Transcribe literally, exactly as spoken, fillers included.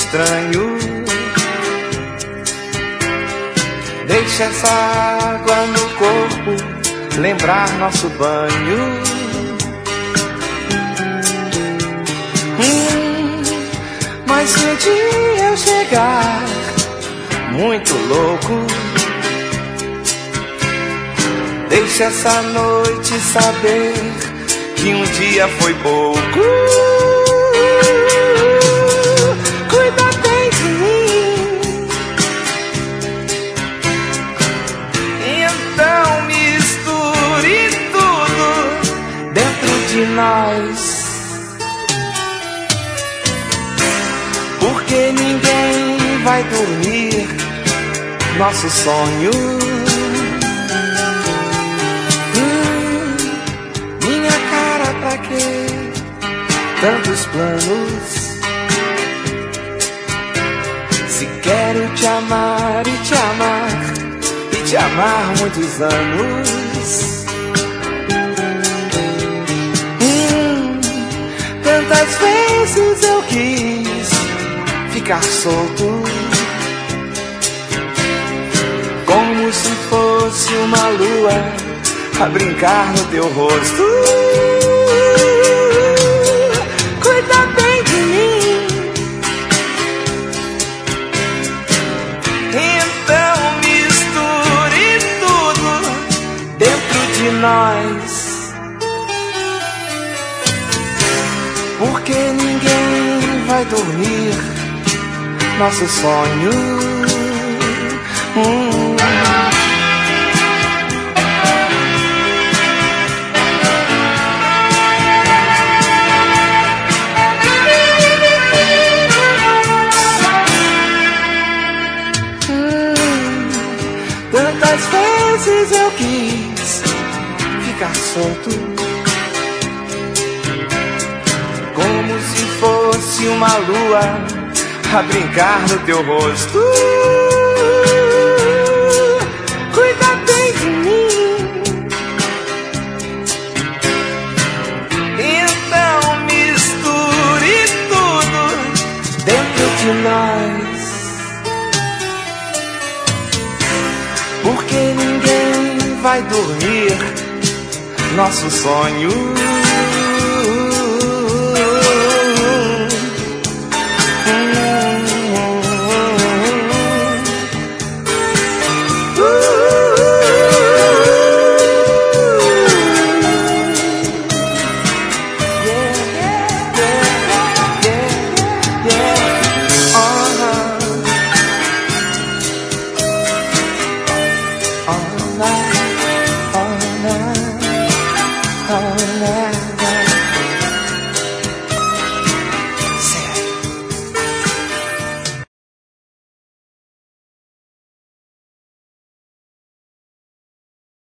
estranho. Deixa essa água no corpo lembrar nosso banho. Hum, mas se um dia eu chegar muito louco, deixa essa noite saber que um dia foi pouco. Cuida bem de mim, então misture tudo dentro de nós, porque ninguém vai dormir nosso sonho. Hum, minha cara, pra quê tantos planos? Se quero te amar e te amar e te amar muitos anos. Hum, tantas vezes eu quis ficar solto, como se fosse uma lua a brincar no teu rosto. Cuida bem de mim, então misture tudo dentro de nós, porque ninguém vai dormir nosso sonho. Hum. Tantas vezes eu quis ficar solto, como se fosse uma lua a brincar no teu rosto. Cuida bem de mim, então misture tudo dentro de nós, porque ninguém vai dormir nosso sonho.